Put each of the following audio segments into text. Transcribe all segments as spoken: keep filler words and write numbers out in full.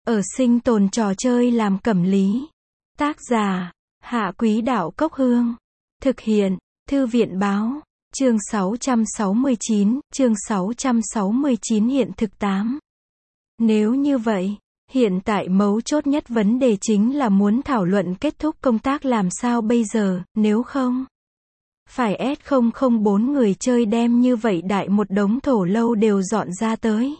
Ở sinh tồn trò chơi làm cẩm lý. Tác giả, Hạ Quý Đạo Cốc Hương. Thực hiện, Thư viện Báo. Chương sáu trăm sáu mươi chín, chương sáu trăm sáu mươi chín hiện thực tám. Nếu như vậy, hiện tại mấu chốt nhất vấn đề chính là muốn thảo luận kết thúc công tác làm sao bây giờ, nếu không phải S không không bốn người chơi đem như vậy đại một đống thổ lâu đều dọn ra tới.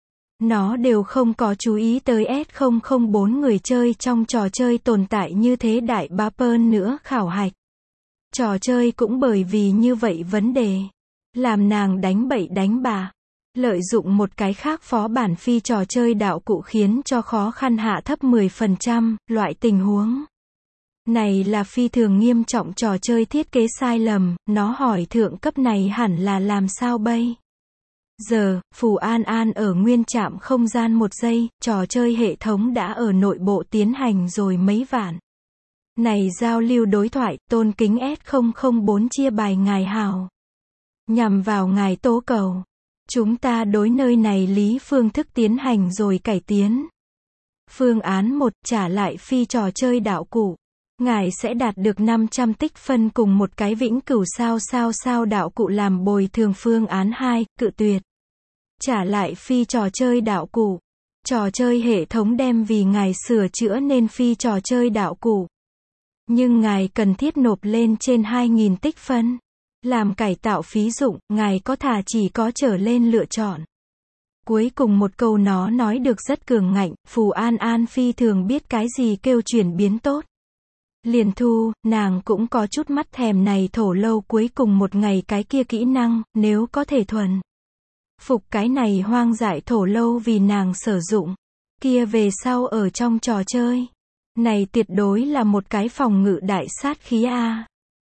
Nó đều không có chú ý tới S không không bốn người chơi trong trò chơi tồn tại như thế đại ba pơn nữa khảo hạch. Trò chơi cũng bởi vì như vậy vấn đề, làm nàng đánh bậy đánh bạ, lợi dụng một cái khác phó bản phi trò chơi đạo cụ khiến cho khó khăn hạ thấp mười phần trăm, loại tình huống này là phi thường nghiêm trọng trò chơi thiết kế sai lầm, nó hỏi thượng cấp này hẳn là làm sao bây giờ. Phù An An ở nguyên trạm không gian một giây, trò chơi hệ thống đã ở nội bộ tiến hành rồi mấy vạn. Này giao lưu đối thoại, tôn kính S không không bốn chia bài ngài hào. Nhằm vào ngài tố cầu. Chúng ta đối nơi này lý phương thức tiến hành rồi cải tiến. Phương án một, trả lại phi trò chơi đạo cụ. Ngài sẽ đạt được năm trăm tích phân cùng một cái vĩnh cửu sao sao sao đạo cụ làm bồi thường. Phương án hai, cự tuyệt. Trả lại phi trò chơi đạo cụ. Trò chơi hệ thống đem vì ngài sửa chữa nên phi trò chơi đạo cụ. Nhưng ngài cần thiết nộp lên trên hai nghìn tích phân. Làm cải tạo phí dụng, ngài có thà chỉ có trở lên lựa chọn. Cuối cùng một câu nó nói được rất cường ngạnh, Phù An An phi thường biết cái gì kêu chuyển biến tốt. Liền thu, nàng cũng có chút mắt thèm này thổ lâu cuối cùng một ngày cái kia kỹ năng, nếu có thể thuần phục cái này hoang dại thổ lâu vì nàng sử dụng. Kia về sau ở trong trò chơi này tuyệt đối là một cái phòng ngự đại sát khí a.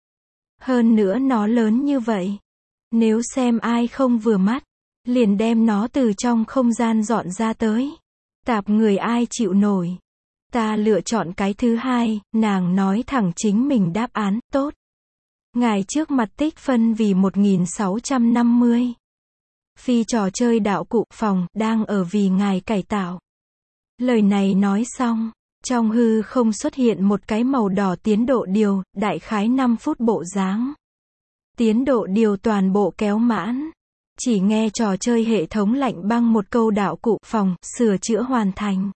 Hơn nữa nó lớn như vậy. Nếu xem ai không vừa mắt, liền đem nó từ trong không gian dọn ra tới. Tạp người ai chịu nổi. Ta lựa chọn cái thứ hai, nàng nói thẳng chính mình đáp án, tốt. Ngài trước mặt tích phân vì một nghìn sáu trăm năm mươi. Phi trò chơi đạo cụ phòng, đang ở vì ngài cải tạo. Lời này nói xong. Trong hư không xuất hiện một cái màu đỏ tiến độ điều, đại khái năm phút bộ dáng. Tiến độ điều toàn bộ kéo mãn. Chỉ nghe trò chơi hệ thống lạnh băng một câu đạo cụ phòng, sửa chữa hoàn thành.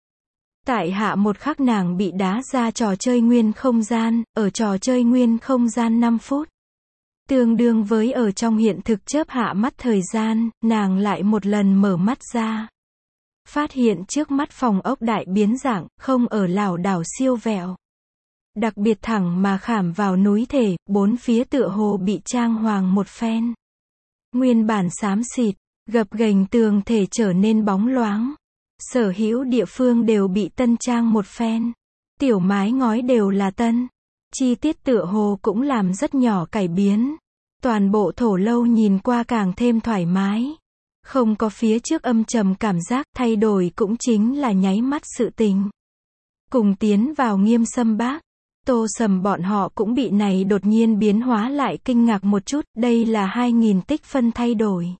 Tại hạ một khắc nàng bị đá ra trò chơi nguyên không gian, ở trò chơi nguyên không gian năm phút. Tương đương với ở trong hiện thực chớp hạ mắt thời gian, nàng lại một lần mở mắt ra. Phát hiện trước mắt phòng ốc đại biến dạng, không ở lảo đảo siêu vẹo. Đặc biệt thẳng mà khảm vào núi thể, bốn phía tựa hồ bị trang hoàng một phen. Nguyên bản xám xịt, gập ghềnh tường thể trở nên bóng loáng. Sở hữu địa phương đều bị tân trang một phen. Tiểu mái ngói đều là tân. Chi tiết tựa hồ cũng làm rất nhỏ cải biến. Toàn bộ thổ lâu nhìn qua càng thêm thoải mái. Không có phía trước âm trầm cảm giác, thay đổi cũng chính là nháy mắt sự tình. Cùng tiến vào Nghiêm Sâm Bác, Tô Sầm bọn họ cũng bị này đột nhiên biến hóa lại kinh ngạc một chút, đây là hai nghìn tích phân thay đổi.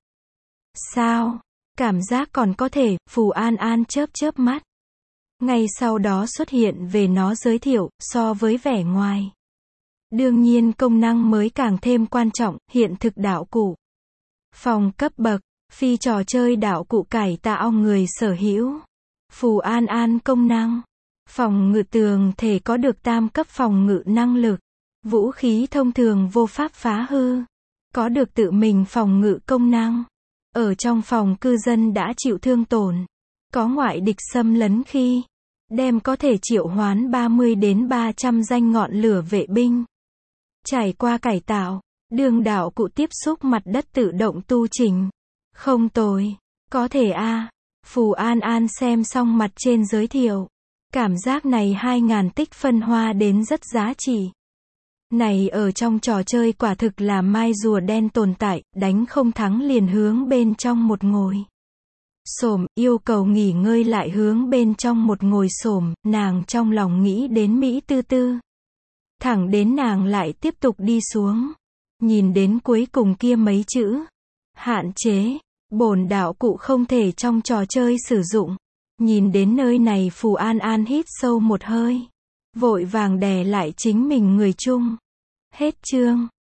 Sao? Cảm giác còn có thể, Phù An An chớp chớp mắt. Ngay sau đó xuất hiện về nó giới thiệu, so với vẻ ngoài. Đương nhiên công năng mới càng thêm quan trọng, hiện thực đạo cụ. Phòng cấp bậc. Phi trò chơi đạo cụ cải tạo người sở hữu. Phù An An công năng. Phòng ngự tường thể có được tam cấp phòng ngự năng lực. Vũ khí thông thường vô pháp phá hư. Có được tự mình phòng ngự công năng. Ở trong phòng cư dân đã chịu thương tổn. Có ngoại địch xâm lấn khi. Đem có thể triệu hoán ba mươi đến ba trăm danh ngọn lửa vệ binh. Trải qua cải tạo. Đường đạo cụ tiếp xúc mặt đất tự động tu chỉnh. Không tồi. Có thể a. À. Phù An An xem xong mặt trên giới thiệu. Cảm giác này hai nghìn tích phân hoa đến rất giá trị. Này ở trong trò chơi quả thực là mai rùa đen tồn tại, đánh không thắng liền hướng bên trong một ngồi xổm, yêu cầu nghỉ ngơi lại hướng bên trong một ngồi xổm, nàng trong lòng nghĩ đến Mỹ tư tư. Thẳng đến nàng lại tiếp tục đi xuống. Nhìn đến cuối cùng kia mấy chữ. Hạn chế. Bổn đạo cụ không thể trong trò chơi sử dụng. Nhìn đến nơi này Phù An An hít sâu một hơi. Vội vàng đè lại chính mình người chung. Hết chương.